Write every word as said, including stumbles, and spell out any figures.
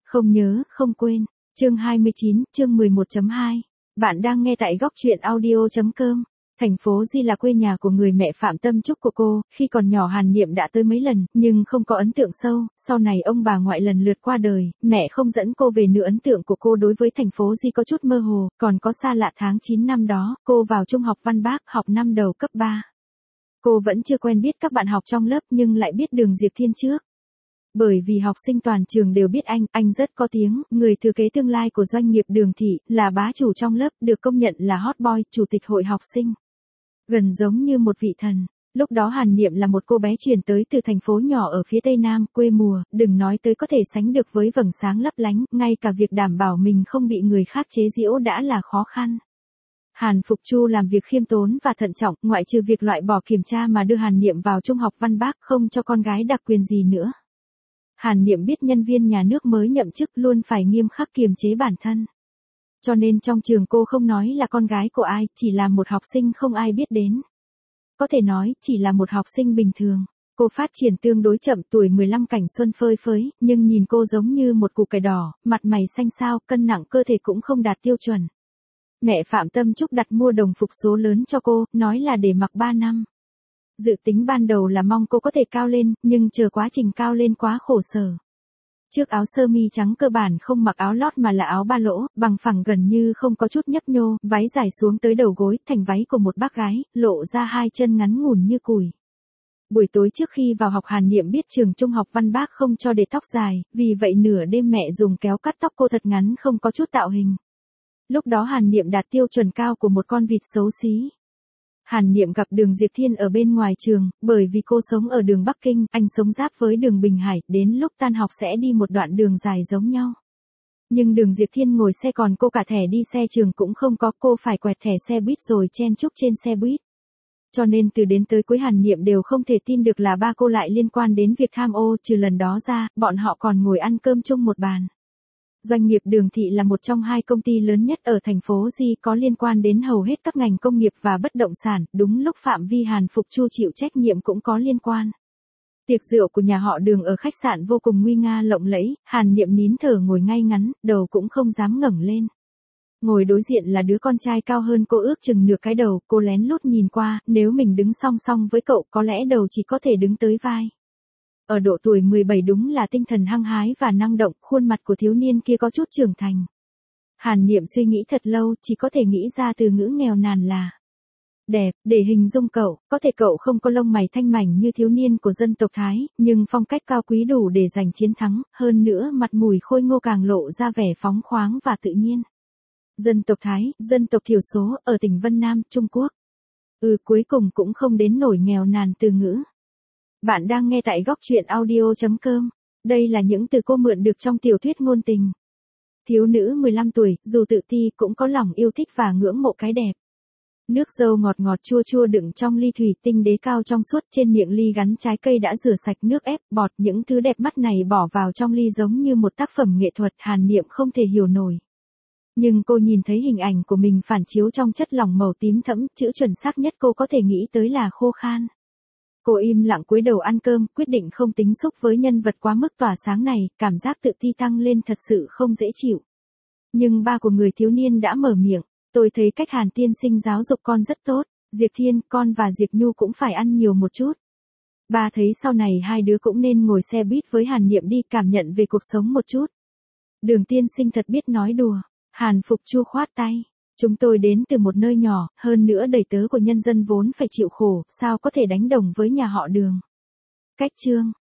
Không nhớ, không quên. Chương hai mươi chín, chương mười một chấm hai. Bạn đang nghe tại góc truyện audio chấm com. Thành phố Di là quê nhà của người mẹ Phạm Tâm Trúc của cô, khi còn nhỏ Hàn Niệm đã tới mấy lần, nhưng không có ấn tượng sâu, sau này ông bà ngoại lần lượt qua đời, mẹ không dẫn cô về nữa, ấn tượng của cô đối với thành phố Di có chút mơ hồ, còn có xa lạ. Tháng chín năm đó, cô vào trung học Văn Bác, học năm đầu cấp ba. Cô vẫn chưa quen biết các bạn học trong lớp nhưng lại biết Đường Diệp Thiên trước. Bởi vì học sinh toàn trường đều biết anh, anh rất có tiếng, người thừa kế tương lai của doanh nghiệp Đường Thị, là bá chủ trong lớp, được công nhận là hot boy, chủ tịch hội học sinh. Gần giống như một vị thần. Lúc đó Hàn Niệm là một cô bé chuyển tới từ thành phố nhỏ ở phía Tây Nam, quê mùa, đừng nói tới có thể sánh được với vầng sáng lấp lánh, ngay cả việc đảm bảo mình không bị người khác chế giễu đã là khó khăn. Hàn Phục Chu làm việc khiêm tốn và thận trọng, ngoại trừ việc loại bỏ kiểm tra mà đưa Hàn Niệm vào trung học Văn Bác, không cho con gái đặc quyền gì nữa. Hàn Niệm biết nhân viên nhà nước mới nhậm chức luôn phải nghiêm khắc kiềm chế bản thân. Cho nên trong trường cô không nói là con gái của ai, chỉ là một học sinh không ai biết đến. Có thể nói, chỉ là một học sinh bình thường. Cô phát triển tương đối chậm, tuổi mười lăm cảnh xuân phơi phới, nhưng nhìn cô giống như một củ cải đỏ, mặt mày xanh xao, cân nặng cơ thể cũng không đạt tiêu chuẩn. Mẹ Phạm Tâm Trúc đặt mua đồng phục số lớn cho cô, nói là để mặc ba năm. Dự tính ban đầu là mong cô có thể cao lên, nhưng chờ quá trình cao lên quá khổ sở. Trước áo sơ mi trắng cơ bản không mặc áo lót mà là áo ba lỗ, bằng phẳng gần như không có chút nhấp nhô, váy dài xuống tới đầu gối, thành váy của một bác gái, lộ ra hai chân ngắn ngủn như củi. Buổi tối trước khi vào học Hàn Niệm biết trường trung học Văn Bác không cho để tóc dài, vì vậy nửa đêm mẹ dùng kéo cắt tóc cô thật ngắn không có chút tạo hình. Lúc đó Hàn Niệm đạt tiêu chuẩn cao của một con vịt xấu xí. Hàn Niệm gặp Đường Diệp Thiên ở bên ngoài trường, bởi vì cô sống ở đường Bắc Kinh, anh sống giáp với đường Bình Hải, đến lúc tan học sẽ đi một đoạn đường dài giống nhau. Nhưng Đường Diệp Thiên ngồi xe còn cô cả thẻ đi xe trường cũng không có, cô phải quẹt thẻ xe buýt rồi chen chúc trên xe buýt. Cho nên từ đến tới cuối Hàn Niệm đều không thể tin được là ba cô lại liên quan đến việc tham ô, trừ lần đó ra, bọn họ còn ngồi ăn cơm chung một bàn. Doanh nghiệp Đường Thị là một trong hai công ty lớn nhất ở thành phố Di, có liên quan đến hầu hết các ngành công nghiệp và bất động sản, đúng lúc phạm vi Hàn Phục Chu chịu trách nhiệm cũng có liên quan. Tiệc rượu của nhà họ Đường ở khách sạn vô cùng nguy nga lộng lẫy, Hàn Niệm nín thở ngồi ngay ngắn, đầu cũng không dám ngẩng lên. Ngồi đối diện là đứa con trai cao hơn cô ước chừng nửa cái đầu, cô lén lút nhìn qua, nếu mình đứng song song với cậu có lẽ đầu chỉ có thể đứng tới vai. Ở độ tuổi mười bảy đúng là tinh thần hăng hái và năng động, khuôn mặt của thiếu niên kia có chút trưởng thành. Hàn Niệm suy nghĩ thật lâu, chỉ có thể nghĩ ra từ ngữ nghèo nàn là đẹp, để hình dung cậu, có thể cậu không có lông mày thanh mảnh như thiếu niên của dân tộc Thái, nhưng phong cách cao quý đủ để giành chiến thắng, hơn nữa mặt mũi khôi ngô càng lộ ra vẻ phóng khoáng và tự nhiên. Dân tộc Thái, dân tộc thiểu số, ở tỉnh Vân Nam, Trung Quốc. Ừ, cuối cùng cũng không đến nổi nghèo nàn từ ngữ. Bạn đang nghe tại góc truyện audio chấm com. Đây là những từ cô mượn được trong tiểu thuyết ngôn tình. Thiếu nữ mười lăm tuổi, dù tự ti cũng có lòng yêu thích và ngưỡng mộ cái đẹp. Nước dâu ngọt ngọt chua chua đựng trong ly thủy tinh đế cao trong suốt, trên miệng ly gắn trái cây đã rửa sạch nước ép, bọt, những thứ đẹp mắt này bỏ vào trong ly giống như một tác phẩm nghệ thuật, Hàn Niệm không thể hiểu nổi. Nhưng cô nhìn thấy hình ảnh của mình phản chiếu trong chất lỏng màu tím thẫm, chữ chuẩn xác nhất cô có thể nghĩ tới là khô khan. Cô im lặng cúi đầu ăn cơm, quyết định không tính xúc với nhân vật quá mức tỏa sáng này, cảm giác tự ti tăng lên thật sự không dễ chịu. Nhưng ba của người thiếu niên đã mở miệng, tôi thấy cách Hàn tiên sinh giáo dục con rất tốt, Diệp Thiên, con và Diệp Nhu cũng phải ăn nhiều một chút. Ba thấy sau này hai đứa cũng nên ngồi xe buýt với Hàn Niệm đi, cảm nhận về cuộc sống một chút. Đường tiên sinh thật biết nói đùa. Hàn Phục Chu khoát tay. Chúng tôi đến từ một nơi nhỏ, hơn nữa đầy tớ của nhân dân vốn phải chịu khổ, sao có thể đánh đồng với nhà họ Đường. Cách chương.